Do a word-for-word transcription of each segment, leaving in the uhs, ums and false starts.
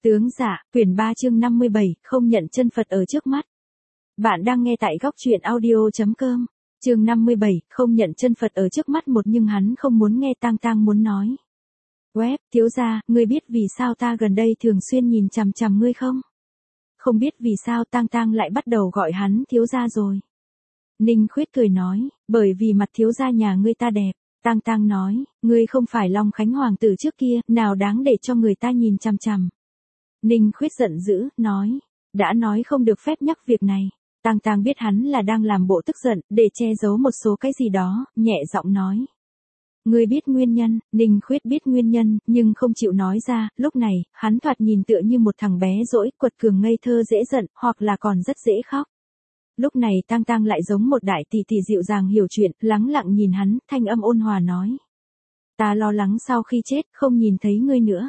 Tướng dạ, quyển ba chương năm mươi bảy, không nhận chân Phật ở trước mắt. Bạn đang nghe tại góc truyện audio.com. Chương năm mươi bảy, không nhận chân Phật ở trước mắt một nhưng hắn không muốn nghe tang tang muốn nói. Web, thiếu gia, ngươi biết vì sao ta gần đây thường xuyên nhìn chằm chằm ngươi không? Không biết vì sao tang tang lại bắt đầu gọi hắn thiếu gia rồi. Ninh Khuyết cười nói, bởi vì mặt thiếu gia nhà ngươi ta đẹp. Tang tang nói, ngươi không phải Long Khánh hoàng tử trước kia, nào đáng để cho người ta nhìn chằm chằm. Ninh Khuyết giận dữ, nói, đã nói không được phép nhắc việc này. Tang tang biết hắn là đang làm bộ tức giận, để che giấu một số cái gì đó, nhẹ giọng nói. Ngươi biết nguyên nhân, Ninh Khuyết biết nguyên nhân, nhưng không chịu nói ra, lúc này, hắn thoạt nhìn tựa như một thằng bé dỗi, quật cường ngây thơ dễ giận, hoặc là còn rất dễ khóc. Lúc này tang tang lại giống một đại tỷ tỷ dịu dàng hiểu chuyện, lắng lặng nhìn hắn, thanh âm ôn hòa nói. Ta lo lắng sau khi chết, không nhìn thấy ngươi nữa.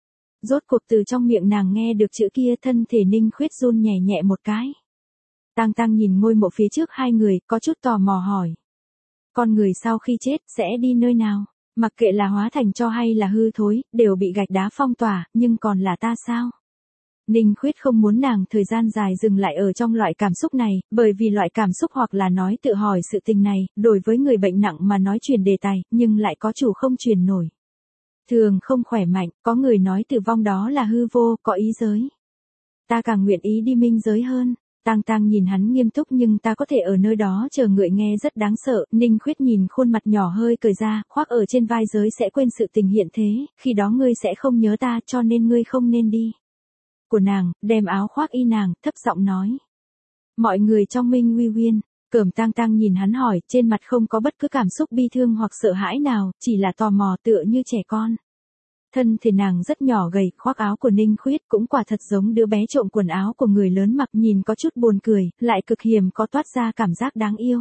Rốt cuộc từ trong miệng nàng nghe được chữ kia, thân thể Ninh Khuyết run nhẹ nhẹ một cái. Tang tang nhìn ngôi mộ phía trước hai người, có chút tò mò hỏi. Con người sau khi chết, sẽ đi nơi nào? Mặc kệ là hóa thành tro hay là hư thối, đều bị gạch đá phong tỏa, nhưng còn là ta sao? Ninh Khuyết không muốn nàng thời gian dài dừng lại ở trong loại cảm xúc này, bởi vì loại cảm xúc hoặc là nói tự hỏi sự tình này, đối với người bệnh nặng mà nói truyền đề tài, nhưng lại có chủ không truyền nổi. Thường không khỏe mạnh, có người nói tử vong đó là hư vô, có ý giới. Ta càng nguyện ý đi minh giới hơn. Tang tang nhìn hắn nghiêm túc nhưng ta có thể ở nơi đó chờ ngợi nghe rất đáng sợ. Ninh Khuyết nhìn khuôn mặt nhỏ hơi cười ra, khoác ở trên vai giới sẽ quên sự tình hiện thế, khi đó ngươi sẽ không nhớ ta cho nên ngươi không nên đi. Của nàng, đem áo khoác y nàng, thấp giọng nói. Mọi người trong Minh Uy Uyên. Cẩm tang tang nhìn hắn hỏi, trên mặt không có bất cứ cảm xúc bi thương hoặc sợ hãi nào, chỉ là tò mò tựa như trẻ con. Thân thể nàng rất nhỏ gầy, khoác áo của Ninh Khuyết cũng quả thật giống đứa bé trộm quần áo của người lớn mặc, nhìn có chút buồn cười, lại cực hiểm có toát ra cảm giác đáng yêu.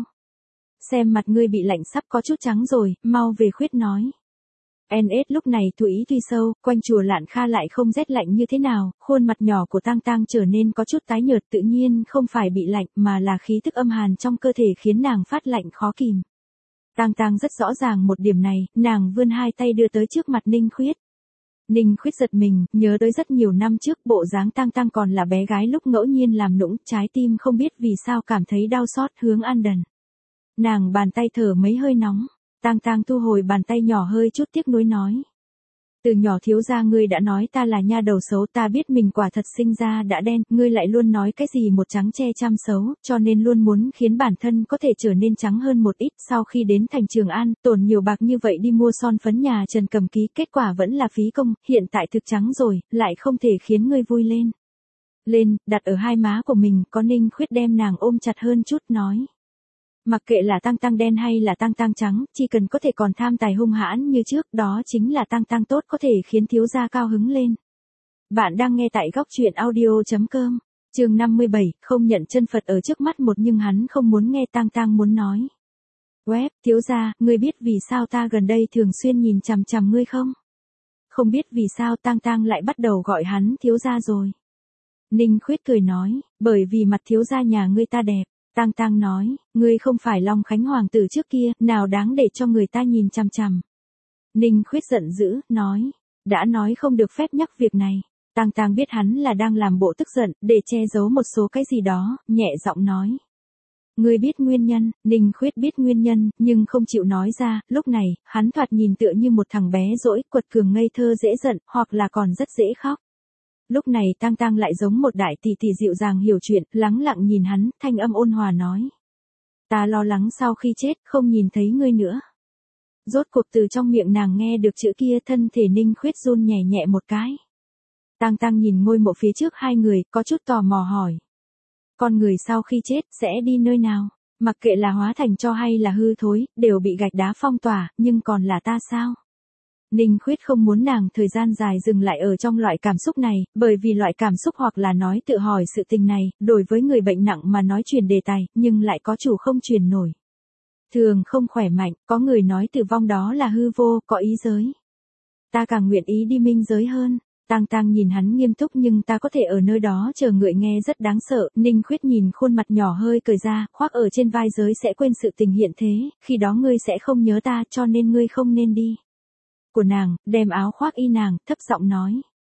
Xem mặt ngươi bị lạnh sắp có chút trắng rồi, mau về Khuyết nói. en ét lúc này thủy tuy sâu, quanh chùa Lạn Kha lại không rét lạnh như thế nào, khuôn mặt nhỏ của tang tang trở nên có chút tái nhợt, tự nhiên không phải bị lạnh mà là khí tức âm hàn trong cơ thể khiến nàng phát lạnh khó kìm. Tang tang rất rõ ràng một điểm này, nàng vươn hai tay đưa tới trước mặt Ninh Khuyết. Ninh Khuyết giật mình, nhớ tới rất nhiều năm trước bộ dáng tang tang còn là bé gái lúc ngẫu nhiên làm nũng, trái tim không biết vì sao cảm thấy đau xót hướng An Đần. Nàng bàn tay thở mấy hơi nóng. Tang tang thu hồi bàn tay nhỏ hơi chút tiếc nuối nói. Từ nhỏ thiếu gia ngươi đã nói ta là nha đầu xấu, ta biết mình quả thật sinh ra đã đen, ngươi lại luôn nói cái gì một trắng che trăm xấu, cho nên luôn muốn khiến bản thân có thể trở nên trắng hơn một ít. Sau khi đến thành Trường An, tổn nhiều bạc như vậy đi mua son phấn nhà Trần Cầm Ký, kết quả vẫn là phí công, hiện tại thực trắng rồi, lại không thể khiến ngươi vui lên. Lên, đặt ở hai má của mình, có Ninh Khuyết đem nàng ôm chặt hơn chút nói. Mặc kệ là tang tang đen hay là tang tang trắng, chỉ cần có thể còn tham tài hung hãn như trước, đó chính là tang tang tốt có thể khiến thiếu gia cao hứng lên. Bạn đang nghe tại góc truyện audio.com. Chương năm mươi bảy, không nhận chân Phật ở trước mắt một nhưng hắn không muốn nghe tang tang muốn nói. Web, thiếu gia, ngươi biết vì sao ta gần đây thường xuyên nhìn chằm chằm ngươi không? Không biết vì sao tang tang lại bắt đầu gọi hắn thiếu gia rồi. Ninh Khuyết cười nói, bởi vì mặt thiếu gia nhà ngươi ta đẹp. Tang tang nói, ngươi không phải Long Khánh hoàng tử trước kia, nào đáng để cho người ta nhìn chằm chằm. Ninh Khuyết giận dữ, nói, đã nói không được phép nhắc việc này. Tang tang biết hắn là đang làm bộ tức giận, để che giấu một số cái gì đó, nhẹ giọng nói. Ngươi biết nguyên nhân, Ninh Khuyết biết nguyên nhân, nhưng không chịu nói ra, lúc này, hắn thoạt nhìn tựa như một thằng bé dỗi, quật cường ngây thơ dễ giận, hoặc là còn rất dễ khóc. Lúc này tang tang lại giống một đại tỷ tỷ dịu dàng hiểu chuyện, lắng lặng nhìn hắn, thanh âm ôn hòa nói. Ta lo lắng sau khi chết, không nhìn thấy ngươi nữa. Rốt cuộc từ trong miệng nàng nghe được chữ kia, thân thể Ninh Khuyết run nhẹ nhẹ một cái. Tang tang nhìn ngôi mộ phía trước hai người, có chút tò mò hỏi. Con người sau khi chết, sẽ đi nơi nào? Mặc kệ là hóa thành tro hay là hư thối, đều bị gạch đá phong tỏa, nhưng còn là ta sao? Ninh Khuyết không muốn nàng thời gian dài dừng lại ở trong loại cảm xúc này, bởi vì loại cảm xúc hoặc là nói tự hỏi sự tình này, đối với người bệnh nặng mà nói truyền đề tài, nhưng lại có chủ không truyền nổi. Thường không khỏe mạnh, có người nói tử vong đó là hư vô, có ý giới. Ta càng nguyện ý đi minh giới hơn. Tang tang nhìn hắn nghiêm túc nhưng ta có thể ở nơi đó chờ ngợi nghe rất đáng sợ. Ninh Khuyết nhìn khuôn mặt nhỏ hơi cười ra, khoác ở trên vai giới sẽ quên sự tình hiện thế, khi đó ngươi sẽ không nhớ ta cho nên ngươi không nên đi. Của nàng, đem áo khoác y nàng, thấp giọng nói.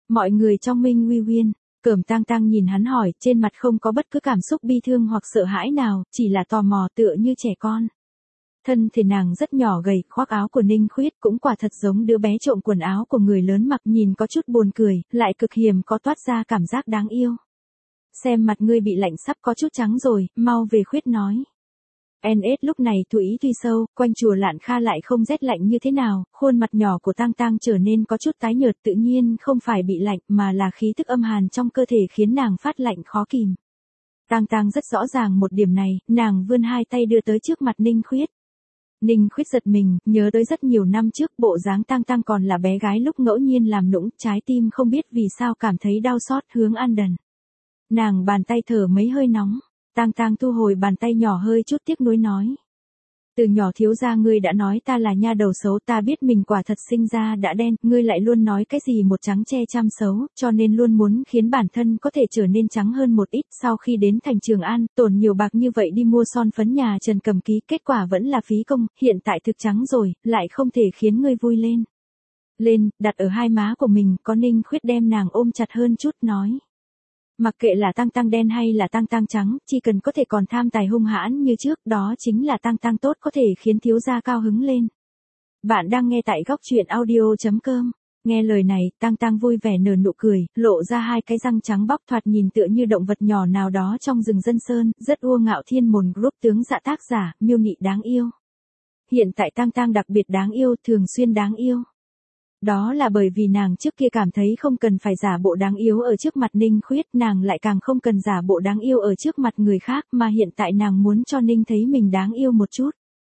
Mọi người trong Minh Uy Uyên, Cẩm Tang Tang nhìn hắn hỏi, trên mặt không có bất cứ cảm xúc bi thương hoặc sợ hãi nào, chỉ là tò mò tựa như trẻ con. Thân thể nàng rất nhỏ gầy, khoác áo của Ninh Khuyết cũng quả thật giống đứa bé trộm quần áo của người lớn mặc, nhìn có chút buồn cười, lại cực hiểm có toát ra cảm giác đáng yêu. Xem mặt ngươi bị lạnh sắp có chút trắng rồi, mau về. Khuyết nói. en ét lúc này Thủy Tuy Sâu, quanh chùa Lạn Kha lại không rét lạnh như thế nào, khuôn mặt nhỏ của Tang Tang trở nên có chút tái nhợt, tự nhiên không phải bị lạnh mà là khí tức âm hàn trong cơ thể khiến nàng phát lạnh khó kìm. Tang Tang rất rõ ràng một điểm này, nàng vươn hai tay đưa tới trước mặt Ninh Khuyết. Ninh Khuyết giật mình, nhớ tới rất nhiều năm trước, bộ dáng Tang Tang còn là bé gái lúc ngẫu nhiên làm nũng, trái tim không biết vì sao cảm thấy đau xót, hướng An Đần. Nàng bàn tay thở mấy hơi nóng. Tang Tang thu hồi bàn tay nhỏ, hơi chút tiếc nuối nói. Từ nhỏ thiếu gia ngươi đã nói ta là nha đầu xấu, ta biết mình quả thật sinh ra đã đen, ngươi lại luôn nói cái gì một trắng che trăm xấu, cho nên luôn muốn khiến bản thân có thể trở nên trắng hơn một ít. Sau khi đến thành Trường An, tổn nhiều bạc như vậy đi mua son phấn nhà Trần Cầm Ký, kết quả vẫn là phí công, hiện tại thực trắng rồi, lại không thể khiến ngươi vui lên. Lên, đặt ở hai má của mình, có Ninh Khuyết đem nàng ôm chặt hơn chút, nói. Mặc kệ là Tang Tang đen hay là Tang Tang trắng, chỉ cần có thể còn tham tài hung hãn như trước, đó chính là Tang Tang tốt, có thể khiến thiếu gia cao hứng lên. Bạn đang nghe tại góc truyện audio chấm com. Nghe lời này, Tang Tang vui vẻ nở nụ cười, lộ ra hai cái răng trắng bóc, thoạt nhìn tựa như động vật nhỏ nào đó trong rừng Dân Sơn, rất ua ngạo. Thiên Môn Group tướng dạ tác giả, Miêu Nị đáng yêu. Hiện tại Tang Tang đặc biệt đáng yêu, thường xuyên đáng yêu. Đó là bởi vì nàng trước kia cảm thấy không cần phải giả bộ đáng yếu ở trước mặt Ninh Khuyết, nàng lại càng không cần giả bộ đáng yêu ở trước mặt người khác, mà hiện tại nàng muốn cho Ninh thấy mình đáng yêu một chút.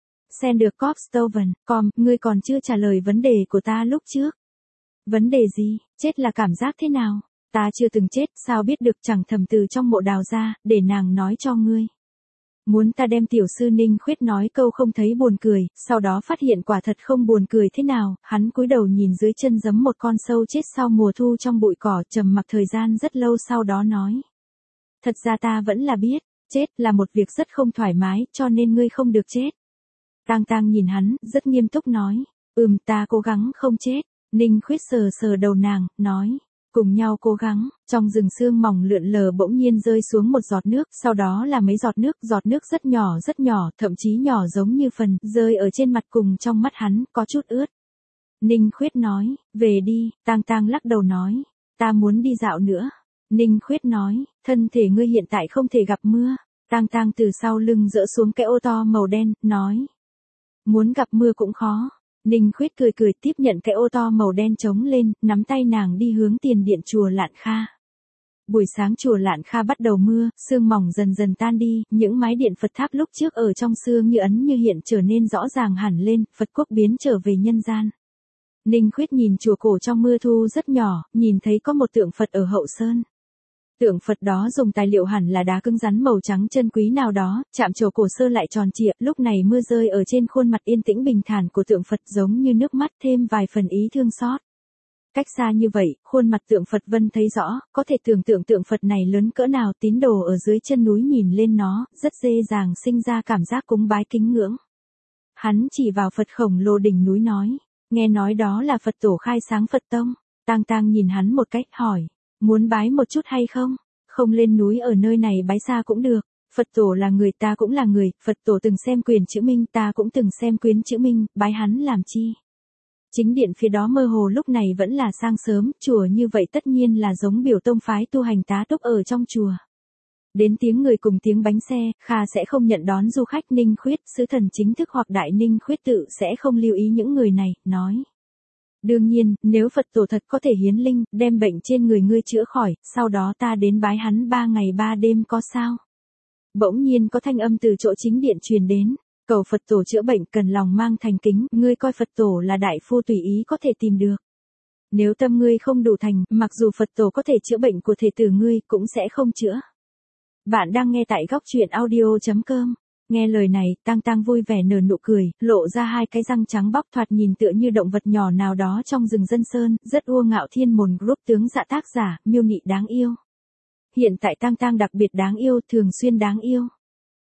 Sanders Stoven, com, ngươi còn chưa trả lời vấn đề của ta lúc trước. Vấn đề gì? Chết là cảm giác thế nào? Ta chưa từng chết, sao biết được, chẳng thầm từ trong mộ đào ra, để nàng nói cho ngươi. Muốn ta đem tiểu sư. Ninh Khuyết nói câu không thấy buồn cười, sau đó phát hiện quả thật không buồn cười thế nào, hắn cúi đầu nhìn dưới chân giấm một con sâu chết sau mùa thu trong bụi cỏ, trầm mặc thời gian rất lâu sau đó nói. Thật ra ta vẫn là biết, chết là một việc rất không thoải mái, cho nên ngươi không được chết. Tang Tang nhìn hắn, rất nghiêm túc nói. Ừm, ta cố gắng không chết. Ninh Khuyết sờ sờ đầu nàng, nói. Cùng nhau cố gắng. Trong rừng sương mỏng lượn lờ bỗng nhiên rơi xuống một giọt nước, sau đó là mấy giọt nước, giọt nước rất nhỏ rất nhỏ, thậm chí nhỏ giống như phần, rơi ở trên mặt cùng trong mắt hắn, có chút ướt. Ninh Khuyết nói, về đi. Tang Tang lắc đầu nói, ta muốn đi dạo nữa. Ninh Khuyết nói, thân thể ngươi hiện tại không thể gặp mưa. Tang Tang từ sau lưng dỡ xuống cái ô to màu đen, nói. Muốn gặp mưa cũng khó. Ninh Khuyết cười cười tiếp nhận cái ô to màu đen trống lên, nắm tay nàng đi hướng tiền điện chùa Lạn Kha. Buổi sáng chùa Lạn Kha bắt đầu mưa, sương mỏng dần dần tan đi, những mái điện Phật tháp lúc trước ở trong sương như ấn như hiện trở nên rõ ràng hẳn lên, Phật quốc biến trở về nhân gian. Ninh Khuyết nhìn chùa cổ trong mưa thu rất nhỏ, nhìn thấy có một tượng Phật ở hậu sơn. Tượng Phật đó dùng tài liệu hẳn là đá cứng rắn màu trắng chân quý nào đó, chạm trổ cổ sơ lại tròn trịa, lúc này mưa rơi ở trên khuôn mặt yên tĩnh bình thản của tượng Phật giống như nước mắt thêm vài phần ý thương xót. Cách xa như vậy, khuôn mặt tượng Phật Vân thấy rõ, có thể tưởng tượng tượng Phật này lớn cỡ nào, tín đồ ở dưới chân núi nhìn lên nó, rất dễ dàng sinh ra cảm giác cúng bái kính ngưỡng. Hắn chỉ vào Phật khổng lồ đỉnh núi nói, nghe nói đó là Phật tổ khai sáng Phật tông. Tang Tang nhìn hắn một cách, hỏi. Muốn bái một chút hay không? Không lên núi ở nơi này bái xa cũng được. Phật tổ là người, ta cũng là người, Phật tổ từng xem quyền chữ minh, ta cũng từng xem quyến chữ minh, bái hắn làm chi? Chính điện phía đó mơ hồ lúc này vẫn là sáng sớm, chùa như vậy tất nhiên là giống biểu tông phái tu hành tá túc ở trong chùa. Đến tiếng người cùng tiếng bánh xe, Kha sẽ không nhận đón du khách. Ninh Khuyết, sứ thần chính thức hoặc Đại Ninh Khuyết tự sẽ không lưu ý những người này, nói. Đương nhiên, nếu Phật tổ thật có thể hiến linh, đem bệnh trên người ngươi chữa khỏi, sau đó ta đến bái hắn ba ngày ba đêm có sao? Bỗng nhiên có thanh âm từ chỗ chính điện truyền đến, cầu Phật tổ chữa bệnh cần lòng mang thành kính, ngươi coi Phật tổ là đại phu tùy ý có thể tìm được. Nếu tâm ngươi không đủ thành, mặc dù Phật tổ có thể chữa bệnh của thể tử ngươi, cũng sẽ không chữa. Bạn đang nghe tại góc truyện audio chấm com. Nghe lời này, Tang Tang vui vẻ nở nụ cười, lộ ra hai cái răng trắng bóc, thoạt nhìn tựa như động vật nhỏ nào đó trong rừng Dân Sơn, rất ua ngạo. Thiên Môn Group tướng dạ tác giả, Miêu Nị đáng yêu. Hiện tại Tang Tang đặc biệt đáng yêu, thường xuyên đáng yêu.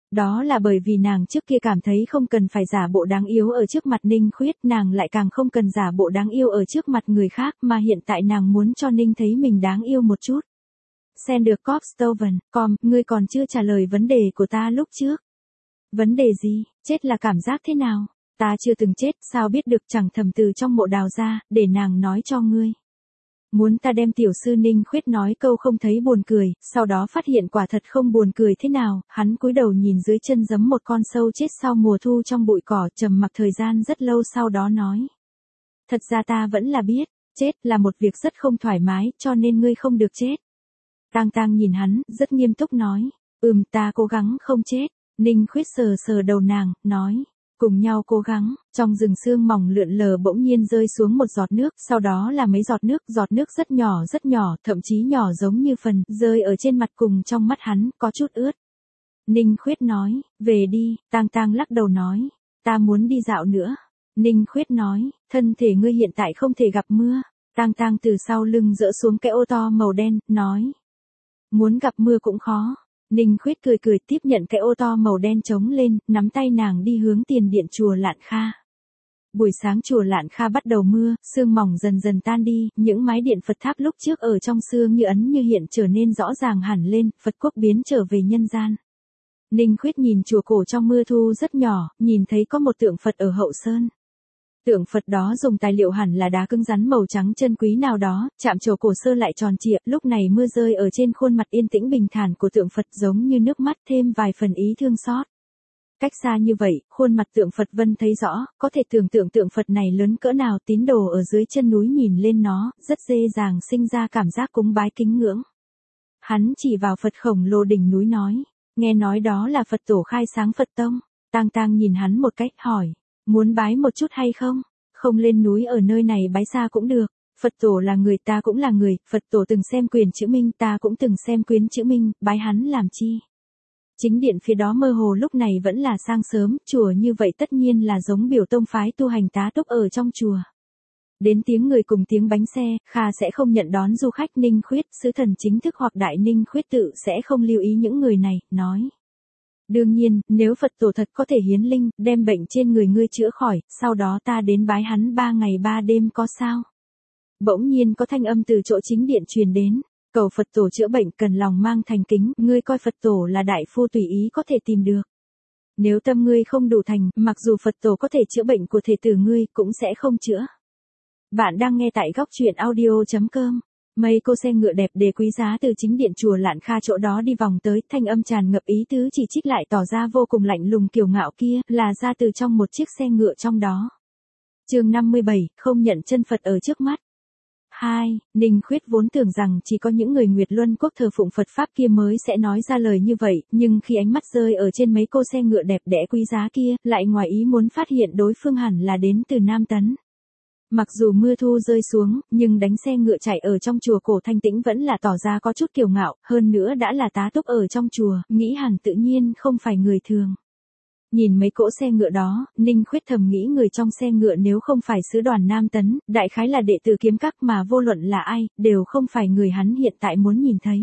Đó là bởi vì nàng trước kia cảm thấy không cần phải giả bộ đáng yếu ở trước mặt Ninh Khuyết, nàng lại càng không cần giả bộ đáng yêu ở trước mặt người khác, mà hiện tại nàng muốn cho Ninh thấy mình đáng yêu một chút. Sender Copstoven, com, ngươi còn chưa trả lời vấn đề của ta lúc trước. Vấn đề gì, chết là cảm giác thế nào? Ta chưa từng chết, sao biết được, chẳng thầm từ trong mộ đào ra, để nàng nói cho ngươi. Muốn ta đem tiểu sư Ninh Khuyết nói câu không thấy buồn cười, sau đó phát hiện quả thật không buồn cười thế nào, hắn cúi đầu nhìn dưới chân giấm một con sâu chết sau mùa thu trong bụi cỏ, trầm mặc thời gian rất lâu sau đó nói. Thật ra ta vẫn là biết, chết là một việc rất không thoải mái, cho nên ngươi không được chết. Tang Tang nhìn hắn, rất nghiêm túc nói, ừm ta cố gắng không chết. Ninh Khuyết sờ sờ đầu nàng, nói. Cùng nhau cố gắng, trong rừng sương mỏng lượn lờ bỗng nhiên rơi xuống một giọt nước, sau đó là mấy giọt nước, giọt nước rất nhỏ rất nhỏ, thậm chí nhỏ giống như phần, rơi ở trên mặt cùng trong mắt hắn, có chút ướt. Ninh Khuyết nói, về đi, Tang Tang lắc đầu nói, ta muốn đi dạo nữa. Ninh Khuyết nói, thân thể ngươi hiện tại không thể gặp mưa. Tang Tang từ sau lưng dỡ xuống cái ô to màu đen, nói, muốn gặp mưa cũng khó. Ninh Khuyết cười cười tiếp nhận cái ô to màu đen trống lên, nắm tay nàng đi hướng tiền điện chùa Lạn Kha. Buổi sáng chùa Lạn Kha bắt đầu mưa, sương mỏng dần dần tan đi, những mái điện Phật tháp lúc trước ở trong sương như ấn như hiện trở nên rõ ràng hẳn lên, Phật quốc biến trở về nhân gian. Ninh Khuyết nhìn chùa cổ trong mưa thu rất nhỏ, nhìn thấy có một tượng Phật ở hậu sơn. Tượng Phật đó dùng tài liệu hẳn là đá cứng rắn màu trắng chân quý nào đó, chạm trổ cổ sơ lại tròn trịa, lúc này mưa rơi ở trên khuôn mặt yên tĩnh bình thản của tượng Phật giống như nước mắt thêm vài phần ý thương xót. Cách xa như vậy, khuôn mặt tượng Phật Vân thấy rõ, có thể tưởng tượng tượng Phật này lớn cỡ nào, tín đồ ở dưới chân núi nhìn lên nó, rất dễ dàng sinh ra cảm giác cúng bái kính ngưỡng. Hắn chỉ vào Phật khổng lồ đỉnh núi nói, nghe nói đó là Phật tổ khai sáng Phật tông. Tang Tang nhìn hắn một cách hỏi. Muốn bái một chút hay không? Không lên núi ở nơi này bái xa cũng được. Phật tổ là người, ta cũng là người, Phật tổ từng xem quyền chữ minh, ta cũng từng xem quyến chữ minh, bái hắn làm chi? Chính điện phía đó mơ hồ lúc này vẫn là sáng sớm, chùa như vậy tất nhiên là giống biểu tông phái tu hành tá túc ở trong chùa. Đến tiếng người cùng tiếng bánh xe, Kha sẽ không nhận đón du khách. Ninh Khuyết, sứ thần chính thức hoặc Đại Ninh Khuyết tự sẽ không lưu ý những người này, nói. Đương nhiên, nếu Phật tổ thật có thể hiến linh, đem bệnh trên người ngươi chữa khỏi, sau đó ta đến bái hắn ba ngày ba đêm có sao? Bỗng nhiên có thanh âm từ chỗ chính điện truyền đến, cầu Phật tổ chữa bệnh cần lòng mang thành kính, ngươi coi Phật tổ là đại phu tùy ý có thể tìm được. Nếu tâm ngươi không đủ thành, mặc dù Phật tổ có thể chữa bệnh của thể tử ngươi, cũng sẽ không chữa. Bạn đang nghe tại góc truyện audio chấm com. Mấy cô xe ngựa đẹp đẽ quý giá từ chính điện chùa Lạn Kha chỗ đó đi vòng tới, thanh âm tràn ngập ý tứ chỉ trích lại tỏ ra vô cùng lạnh lùng kiêu ngạo kia, là ra từ trong một chiếc xe ngựa trong đó. Chương năm mươi bảy, không nhận chân Phật ở trước mắt. hai. Ninh Khuyết vốn tưởng rằng chỉ có những người Nguyệt Luân quốc thờ phụng Phật Pháp kia mới sẽ nói ra lời như vậy, nhưng khi ánh mắt rơi ở trên mấy cô xe ngựa đẹp đẽ quý giá kia, lại ngoài ý muốn phát hiện đối phương hẳn là đến từ Nam Tấn. Mặc dù mưa thu rơi xuống, nhưng đánh xe ngựa chạy ở trong chùa cổ thanh tĩnh vẫn là tỏ ra có chút kiêu ngạo, hơn nữa đã là tá túc ở trong chùa, nghĩ hẳn tự nhiên không phải người thường. Nhìn mấy cỗ xe ngựa đó, Ninh Khuyết thầm nghĩ người trong xe ngựa nếu không phải sứ đoàn Nam Tấn, đại khái là đệ tử kiếm các mà vô luận là ai, đều không phải người hắn hiện tại muốn nhìn thấy.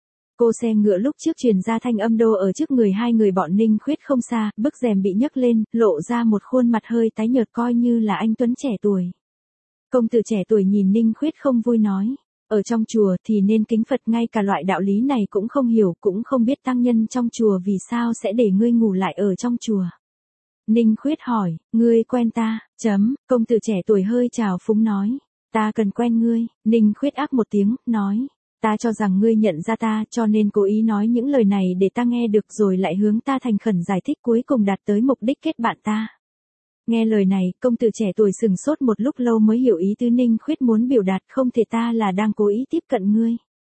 Cô xe ngựa lúc trước truyền ra thanh âm đô ở trước người hai người bọn Ninh Khuyết không xa, bức rèm bị nhấc lên, lộ ra một khuôn mặt hơi tái nhợt coi như là anh tuấn trẻ tuổi. Công tử trẻ tuổi nhìn Ninh Khuyết không vui nói, ở trong chùa thì nên kính Phật, ngay cả loại đạo lý này cũng không hiểu, cũng không biết tăng nhân trong chùa vì sao sẽ để ngươi ngủ lại ở trong chùa. Ninh Khuyết hỏi, ngươi quen ta, chấm, công tử trẻ tuổi hơi trào phúng nói, ta cần quen ngươi. Ninh Khuyết ác một tiếng, nói, ta cho rằng ngươi nhận ra ta cho nên cố ý nói những lời này để ta nghe được rồi lại hướng ta thành khẩn giải thích cuối cùng đạt tới mục đích kết bạn ta. Nghe lời này, công tử trẻ tuổi sừng sốt một lúc lâu mới hiểu ý tứ Ninh Khuyết muốn biểu đạt, không thể ta là đang cố ý tiếp cận ngươi.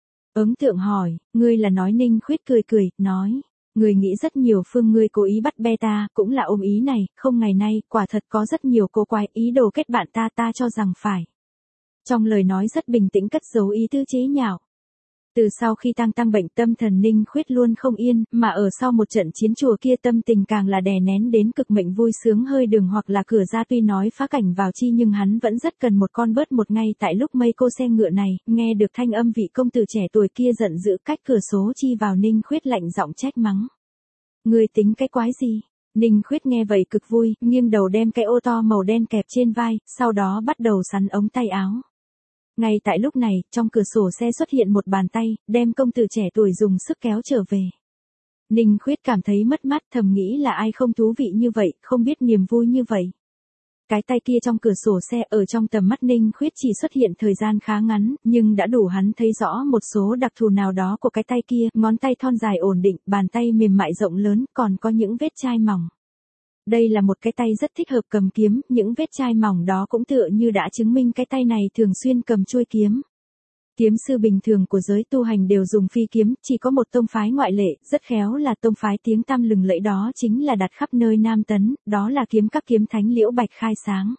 Ấn tượng hỏi, ngươi là nói. Ninh Khuyết cười cười, nói, ngươi nghĩ rất nhiều phương ngươi cố ý bắt bê ta, cũng là ôm ý này, không ngày nay, quả thật có rất nhiều cô quái ý đồ kết bạn ta, ta cho rằng phải. Trong lời nói rất bình tĩnh cất giấu ý tứ chế nhạo. Từ sau khi Tang Tang bệnh tâm thần Ninh Khuyết luôn không yên, mà ở sau một trận chiến chùa kia tâm tình càng là đè nén đến cực, mệnh vui sướng hơi đường hoặc là cửa ra tuy nói phá cảnh vào chi nhưng hắn vẫn rất cần một con bớt. Một ngay tại lúc mây cô xe ngựa này, nghe được thanh âm vị công tử trẻ tuổi kia giận dữ cách cửa số chi vào, Ninh Khuyết lạnh giọng trách mắng. Ngươi tính cái quái gì? Ninh Khuyết nghe vậy cực vui, nghiêng đầu đem cái ô to màu đen kẹp trên vai, sau đó bắt đầu sắn ống tay áo. Ngay tại lúc này, trong cửa sổ xe xuất hiện một bàn tay, đem công tử trẻ tuổi dùng sức kéo trở về. Ninh Khuyết cảm thấy mất mát, thầm nghĩ là ai không thú vị như vậy, không biết niềm vui như vậy. Cái tay kia trong cửa sổ xe ở trong tầm mắt Ninh Khuyết chỉ xuất hiện thời gian khá ngắn, nhưng đã đủ hắn thấy rõ một số đặc thù nào đó của cái tay kia, ngón tay thon dài ổn định, bàn tay mềm mại rộng lớn, còn có những vết chai mỏng. Đây là một cái tay rất thích hợp cầm kiếm, những vết chai mỏng đó cũng tựa như đã chứng minh cái tay này thường xuyên cầm chuôi kiếm. Kiếm sư bình thường của giới tu hành đều dùng phi kiếm, chỉ có một tông phái ngoại lệ, rất khéo là tông phái tiếng tăm lừng lẫy đó chính là đặt khắp nơi Nam Tấn, đó là kiếm các kiếm thánh Liễu Bạch khai sáng.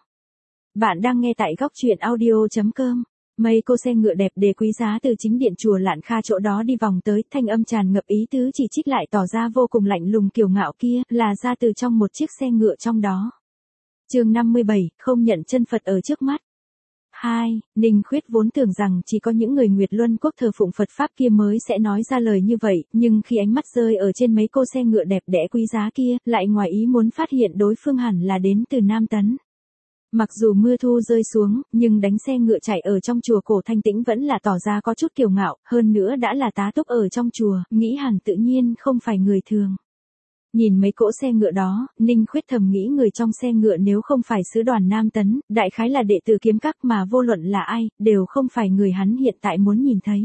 Bạn đang nghe tại góc truyện audio chấm com. Mấy cô xe ngựa đẹp đẽ quý giá từ chính điện chùa Lạn Kha chỗ đó đi vòng tới, thanh âm tràn ngập ý tứ chỉ trích lại tỏ ra vô cùng lạnh lùng kiêu ngạo kia, là ra từ trong một chiếc xe ngựa trong đó. Chương năm mươi bảy, không nhận chân Phật ở trước mắt. hai. Ninh Khuyết vốn tưởng rằng chỉ có những người Nguyệt Luân Quốc thờ phụng Phật Pháp kia mới sẽ nói ra lời như vậy, nhưng khi ánh mắt rơi ở trên mấy cô xe ngựa đẹp đẽ quý giá kia, lại ngoài ý muốn phát hiện đối phương hẳn là đến từ Nam Tấn. Mặc dù mưa thu rơi xuống, nhưng đánh xe ngựa chạy ở trong chùa cổ thanh tĩnh vẫn là tỏ ra có chút kiêu ngạo, hơn nữa đã là tá túc ở trong chùa, nghĩ hẳn tự nhiên không phải người thường. Nhìn mấy cỗ xe ngựa đó, Ninh Khuyết thầm nghĩ người trong xe ngựa nếu không phải sứ đoàn Nam Tấn, đại khái là đệ tử kiếm các mà vô luận là ai, đều không phải người hắn hiện tại muốn nhìn thấy.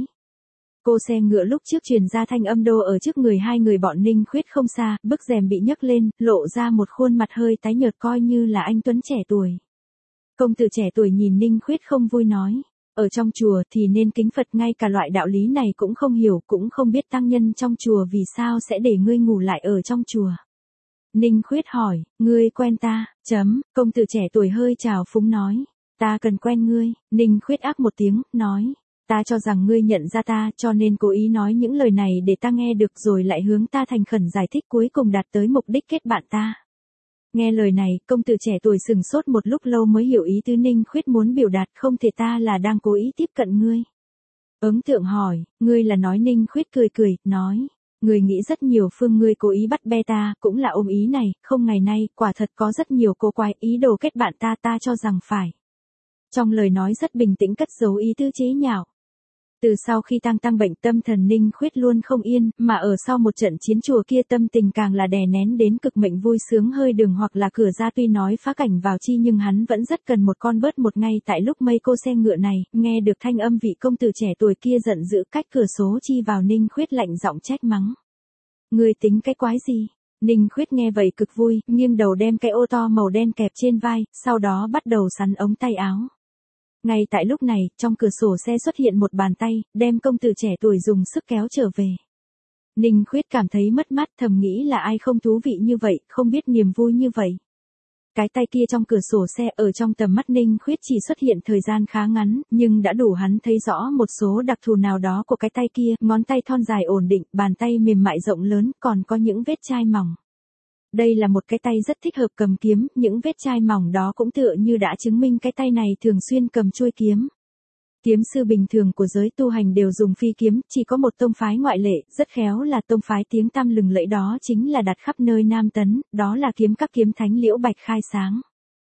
Cô xe ngựa lúc trước truyền ra thanh âm đô ở trước người hai người bọn Ninh Khuyết không xa, bức rèm bị nhấc lên, lộ ra một khuôn mặt hơi tái nhợt coi như là anh tuấn trẻ tuổi. Công tử trẻ tuổi nhìn Ninh Khuyết không vui nói. Ở trong chùa thì nên kính Phật, ngay cả loại đạo lý này cũng không hiểu, cũng không biết tăng nhân trong chùa vì sao sẽ để ngươi ngủ lại ở trong chùa. Ninh Khuyết hỏi, ngươi quen ta, chấm, công tử trẻ tuổi hơi trào phúng nói, ta cần quen ngươi. Ninh Khuyết ác một tiếng, nói, ta cho rằng ngươi nhận ra ta cho nên cố ý nói những lời này để ta nghe được rồi lại hướng ta thành khẩn giải thích cuối cùng đạt tới mục đích kết bạn ta. Nghe lời này, công tử trẻ tuổi sừng sốt một lúc lâu mới hiểu ý tứ Ninh Khuyết muốn biểu đạt, không thể ta là đang cố ý tiếp cận ngươi. Ấn Tượng hỏi, ngươi là nói? Ninh Khuyết cười cười, nói, ngươi nghĩ rất nhiều phương ngươi cố ý bắt bê ta, cũng là ôm ý này, không ngày nay, quả thật có rất nhiều cô quái ý đồ kết bạn ta ta cho rằng phải. Trong lời nói rất bình tĩnh cất giấu ý tứ chế nhạo. Từ sau khi tăng tăng bệnh tâm thần Ninh Khuyết luôn không yên, mà ở sau một trận chiến chùa kia tâm tình càng là đè nén đến cực mệnh vui sướng hơi đường hoặc là cửa ra tuy nói phá cảnh vào chi nhưng hắn vẫn rất cần một con bớt một ngay tại lúc mây cô xe ngựa này, nghe được thanh âm vị công tử trẻ tuổi kia giận dữ cách cửa số chi vào Ninh Khuyết lạnh giọng trách mắng. Ngươi tính cái quái gì? Ninh Khuyết nghe vậy cực vui, nghiêng đầu đem cái ô to màu đen kẹp trên vai, sau đó bắt đầu sắn ống tay áo. Ngay tại lúc này, trong cửa sổ xe xuất hiện một bàn tay, đem công tử trẻ tuổi dùng sức kéo trở về. Ninh Khuyết cảm thấy mất mát, thầm nghĩ là ai không thú vị như vậy, không biết niềm vui như vậy. Cái tay kia trong cửa sổ xe ở trong tầm mắt Ninh Khuyết chỉ xuất hiện thời gian khá ngắn, nhưng đã đủ hắn thấy rõ một số đặc thù nào đó của cái tay kia, ngón tay thon dài ổn định, bàn tay mềm mại rộng lớn, còn có những vết chai mỏng. Đây là một cái tay rất thích hợp cầm kiếm, những vết chai mỏng đó cũng tựa như đã chứng minh cái tay này thường xuyên cầm chuôi kiếm. Kiếm sư bình thường của giới tu hành đều dùng phi kiếm, chỉ có một tông phái ngoại lệ, rất khéo là tông phái tiếng tăm lừng lẫy đó chính là đặt khắp nơi Nam Tấn, đó là kiếm các kiếm thánh Liễu Bạch khai sáng.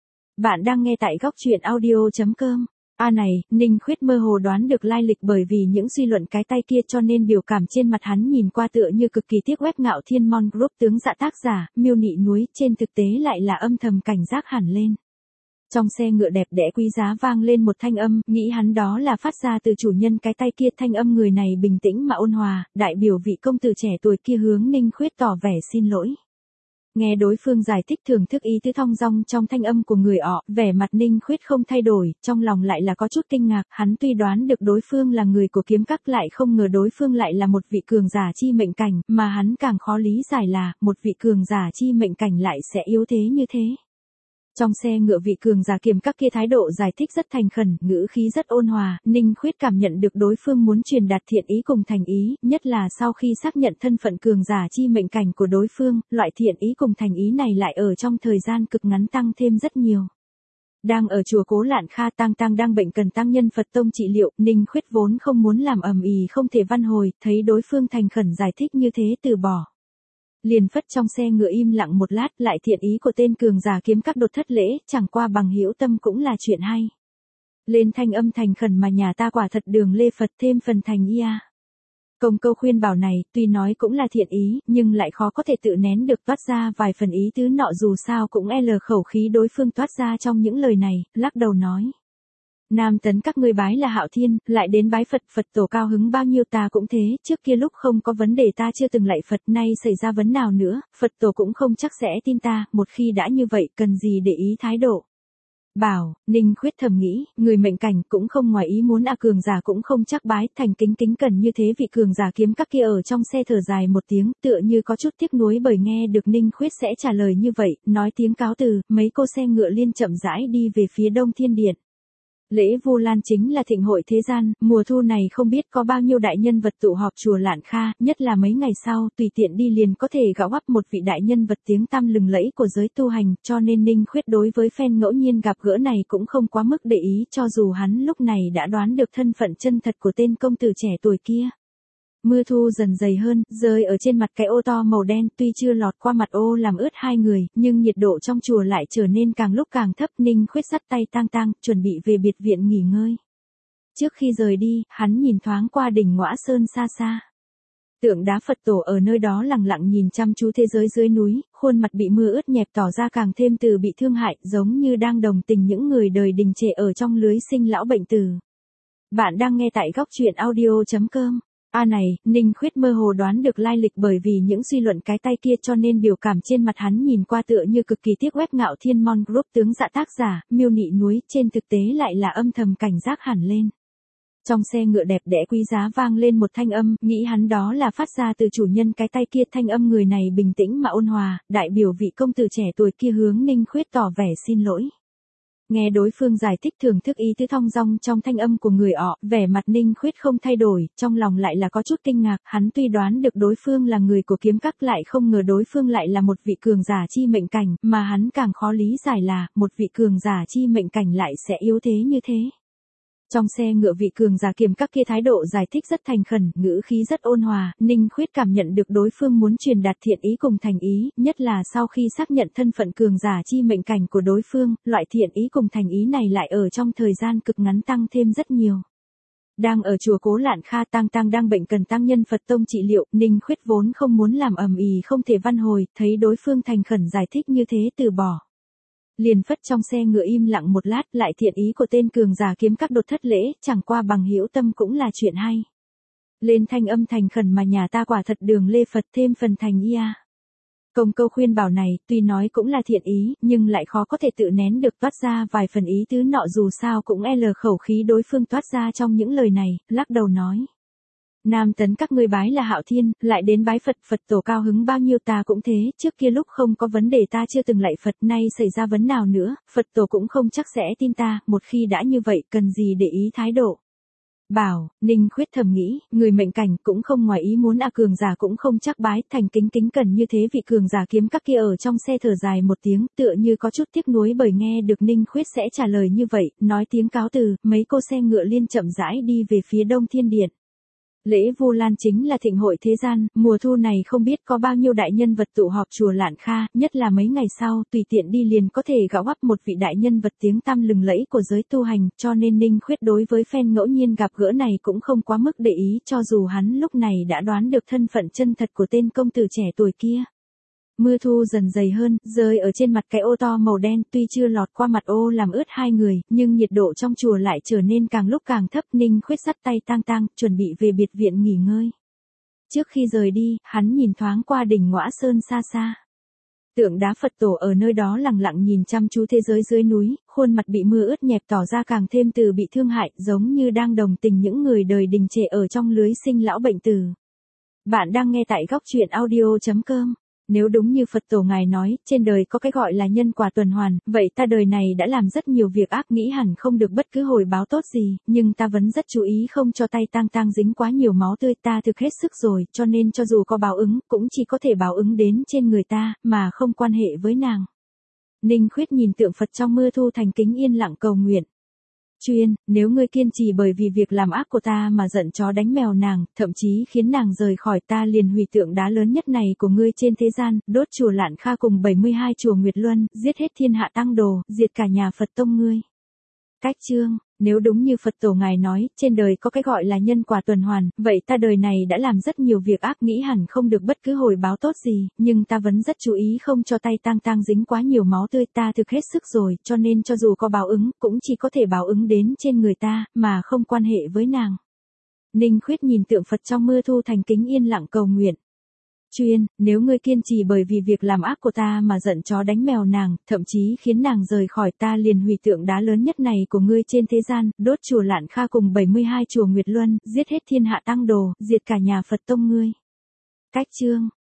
Bạn đang nghe tại góc truyện audio chấm com. A này, Ninh Khuyết mơ hồ đoán được lai lịch bởi vì những suy luận cái tay kia cho nên biểu cảm trên mặt hắn nhìn qua tựa như cực kỳ tiếc web Ngạo Thiên Mon Group tướng dạ tác giả, miêu nị núi, trên thực tế lại là âm thầm cảnh giác hẳn lên. Trong xe ngựa đẹp đẽ quý giá vang lên một thanh âm, nghĩ hắn đó là phát ra từ chủ nhân cái tay kia, thanh âm người này bình tĩnh mà ôn hòa, đại biểu vị công tử trẻ tuổi kia hướng Ninh Khuyết tỏ vẻ xin lỗi. Nghe đối phương giải thích thưởng thức ý tứ thong dong trong thanh âm của người ọ, vẻ mặt Ninh Khuyết không thay đổi, trong lòng lại là có chút kinh ngạc, hắn tuy đoán được đối phương là người của kiếm các lại không ngờ đối phương lại là một vị cường giả chi mệnh cảnh, mà hắn càng khó lý giải là, một vị cường giả chi mệnh cảnh lại sẽ yếu thế như thế. Trong xe ngựa vị cường giả kiếm các kia thái độ giải thích rất thành khẩn, ngữ khí rất ôn hòa, Ninh Khuyết cảm nhận được đối phương muốn truyền đạt thiện ý cùng thành ý, nhất là sau khi xác nhận thân phận cường giả chi mệnh cảnh của đối phương, loại thiện ý cùng thành ý này lại ở trong thời gian cực ngắn tăng thêm rất nhiều. Đang ở chùa Cố Lạn Kha, Tang Tang đang bệnh cần tăng nhân Phật tông trị liệu, Ninh Khuyết vốn không muốn làm ầm ĩ không thể văn hồi, thấy đối phương thành khẩn giải thích như thế từ bỏ. Liền Phất trong xe ngựa im lặng một lát, lại thiện ý của tên cường giả kiếm các đột thất lễ, chẳng qua bằng hữu tâm cũng là chuyện hay. Lên thanh âm thành khẩn mà nhà ta quả thật đường lê Phật thêm phần thành ia. Công câu khuyên bảo này, tuy nói cũng là thiện ý, nhưng lại khó có thể tự nén được toát ra vài phần ý tứ nọ, dù sao cũng l khẩu khí đối phương toát ra trong những lời này, lắc đầu nói. Nam tấn các ngươi bái là Hạo Thiên, lại đến bái Phật, Phật tổ cao hứng bao nhiêu ta cũng thế, trước kia lúc không có vấn đề ta chưa từng lạy Phật, nay xảy ra vấn nào nữa, Phật tổ cũng không chắc sẽ tin ta, một khi đã như vậy, cần gì để ý thái độ. Bảo, Ninh Khuyết thầm nghĩ, người mệnh cảnh cũng không ngoài ý muốn à, cường giả cũng không chắc bái, thành kính kính cần như thế vị cường giả kiếm các kia ở trong xe thở dài một tiếng, tựa như có chút tiếc nuối bởi nghe được Ninh Khuyết sẽ trả lời như vậy, nói tiếng cáo từ, mấy cô xe ngựa liên chậm rãi đi về phía Đông Thiên Điện. Lễ Vu Lan chính là thịnh hội thế gian, mùa thu này không biết có bao nhiêu đại nhân vật tụ họp chùa Lạn Kha, nhất là mấy ngày sau, tùy tiện đi liền có thể gõ ắp một vị đại nhân vật tiếng tăm lừng lẫy của giới tu hành, cho nên Ninh Khuyết đối với phen ngẫu nhiên gặp gỡ này cũng không quá mức để ý, cho dù hắn lúc này đã đoán được thân phận chân thật của tên công tử trẻ tuổi kia. Mưa thu dần dày hơn, rơi ở trên mặt cái ô to màu đen, tuy chưa lọt qua mặt ô làm ướt hai người, nhưng nhiệt độ trong chùa lại trở nên càng lúc càng thấp. Ninh Khuyết dắt tay Tang Tang, chuẩn bị về biệt viện nghỉ ngơi. Trước khi rời đi, hắn nhìn thoáng qua đỉnh Ngõa Sơn xa xa. Tượng đá Phật tổ ở nơi đó lặng lặng nhìn chăm chú thế giới dưới núi, khuôn mặt bị mưa ướt nhẹp tỏ ra càng thêm từ bị thương hại, giống như đang đồng tình những người đời đình trệ ở trong lưới sinh lão bệnh tử. Bạn đang nghe tại góc truyện audio chấm com. A này, Ninh Khuyết mơ hồ đoán được lai lịch bởi vì những suy luận cái tay kia, cho nên biểu cảm trên mặt hắn nhìn qua tựa như cực kỳ tiếc web Ngạo Thiên Mon Group tướng dạ tác giả, miêu nị núi, trên thực tế lại là âm thầm cảnh giác hẳn lên. Trong xe ngựa đẹp đẽ quý giá vang lên một thanh âm, nghĩ hắn đó là phát ra từ chủ nhân cái tay kia, thanh âm người này bình tĩnh mà ôn hòa, đại biểu vị công tử trẻ tuổi kia hướng Ninh Khuyết tỏ vẻ xin lỗi. Nghe đối phương giải thích thưởng thức ý tứ thong dong trong thanh âm của người ọ, vẻ mặt Ninh Khuyết không thay đổi, trong lòng lại là có chút kinh ngạc, hắn tuy đoán được đối phương là người của kiếm các, lại không ngờ đối phương lại là một vị cường giả chi mệnh cảnh, mà hắn càng khó lý giải là, một vị cường giả chi mệnh cảnh lại sẽ yếu thế như thế. Trong xe ngựa vị cường giả kiếm các kia thái độ giải thích rất thành khẩn, ngữ khí rất ôn hòa, Ninh Khuyết cảm nhận được đối phương muốn truyền đạt thiện ý cùng thành ý, nhất là sau khi xác nhận thân phận cường giả chi mệnh cảnh của đối phương, loại thiện ý cùng thành ý này lại ở trong thời gian cực ngắn tăng thêm rất nhiều. Đang ở chùa Cố Lạn Kha, Tang Tang đang bệnh cần tăng nhân Phật tông trị liệu, Ninh Khuyết vốn không muốn làm ầm ĩ không thể văn hồi, thấy đối phương thành khẩn giải thích như thế từ bỏ. Liền Phất trong xe ngựa im lặng một lát, lại thiện ý của tên cường giả kiếm các đột thất lễ, chẳng qua bằng hữu tâm cũng là chuyện hay. Lên thanh âm thành khẩn mà nhà ta quả thật đường lê Phật thêm phần thành ia. Công câu khuyên bảo này, tuy nói cũng là thiện ý, nhưng lại khó có thể tự nén được toát ra vài phần ý tứ nọ, dù sao cũng l khẩu khí đối phương toát ra trong những lời này, lắc đầu nói. Nam tấn các ngươi bái là Hạo Thiên, lại đến bái Phật, Phật tổ cao hứng bao nhiêu ta cũng thế, trước kia lúc không có vấn đề ta chưa từng lạy Phật, nay xảy ra vấn nào nữa, Phật tổ cũng không chắc sẽ tin ta, một khi đã như vậy, cần gì để ý thái độ. Bảo, Ninh Khuyết thầm nghĩ, người mệnh cảnh cũng không ngoài ý muốn à, cường giả cũng không chắc bái, thành kính kính cần như thế vị cường giả kiếm các kia ở trong xe thở dài một tiếng, tựa như có chút tiếc nuối bởi nghe được Ninh Khuyết sẽ trả lời như vậy, nói tiếng cáo từ, mấy cô xe ngựa liên chậm rãi đi về phía Đông Thiên Điện. Lễ Vu Lan chính là thịnh hội thế gian, mùa thu này không biết có bao nhiêu đại nhân vật tụ họp chùa Lạn Kha, nhất là mấy ngày sau, tùy tiện đi liền có thể gõ ắp một vị đại nhân vật tiếng tăm lừng lẫy của giới tu hành, cho nên Ninh Khuyết đối với phen ngẫu nhiên gặp gỡ này cũng không quá mức để ý, cho dù hắn lúc này đã đoán được thân phận chân thật của tên công tử trẻ tuổi kia. Mưa thu dần dày hơn, rơi ở trên mặt cái ô to màu đen, tuy chưa lọt qua mặt ô làm ướt hai người, nhưng nhiệt độ trong chùa lại trở nên càng lúc càng thấp. Ninh Khuyết dắt tay Tang Tang, chuẩn bị về biệt viện nghỉ ngơi. Trước khi rời đi, hắn nhìn thoáng qua đỉnh Ngõa Sơn xa xa. Tượng đá Phật tổ ở nơi đó lặng lặng nhìn chăm chú thế giới dưới núi, khuôn mặt bị mưa ướt nhẹp tỏ ra càng thêm từ bị thương hại, giống như đang đồng tình những người đời đình trệ ở trong lưới sinh lão bệnh tử. Bạn đang nghe tại góc truyện audio chấm com. Nếu đúng như Phật tổ ngài nói, trên đời có cái gọi là nhân quả tuần hoàn, vậy ta đời này đã làm rất nhiều việc ác, nghĩ hẳn không được bất cứ hồi báo tốt gì, nhưng ta vẫn rất chú ý không cho tay Tang Tang dính quá nhiều máu tươi, ta thực hết sức rồi, cho nên cho dù có báo ứng, cũng chỉ có thể báo ứng đến trên người ta, mà không quan hệ với nàng. Ninh Khuyết nhìn tượng Phật trong mưa thu thành kính yên lặng cầu nguyện. Chuyên, nếu ngươi kiên trì bởi vì việc làm ác của ta mà giận chó đánh mèo nàng, thậm chí khiến nàng rời khỏi ta, liền hủy tượng đá lớn nhất này của ngươi trên thế gian, đốt chùa Lạn Kha cùng bảy mươi hai chùa Nguyệt Luân, giết hết thiên hạ tăng đồ, diệt cả nhà Phật tông ngươi. Cách chương, nếu đúng như Phật tổ ngài nói, trên đời có cái gọi là nhân quả tuần hoàn, vậy ta đời này đã làm rất nhiều việc ác, nghĩ hẳn không được bất cứ hồi báo tốt gì, nhưng ta vẫn rất chú ý không cho tay tang tang dính quá nhiều máu tươi, ta thực hết sức rồi, cho nên cho dù có báo ứng, cũng chỉ có thể báo ứng đến trên người ta, mà không quan hệ với nàng. Ninh Khuyết nhìn tượng Phật trong mưa thu thành kính yên lặng cầu nguyện. Chuyên, nếu ngươi kiên trì bởi vì việc làm ác của ta mà giận chó đánh mèo nàng, thậm chí khiến nàng rời khỏi ta, liền hủy tượng đá lớn nhất này của ngươi trên thế gian, đốt chùa Lạn Kha cùng bảy mươi hai chùa Nguyệt Luân, giết hết thiên hạ tăng đồ, diệt cả nhà Phật tông ngươi. Cách chương,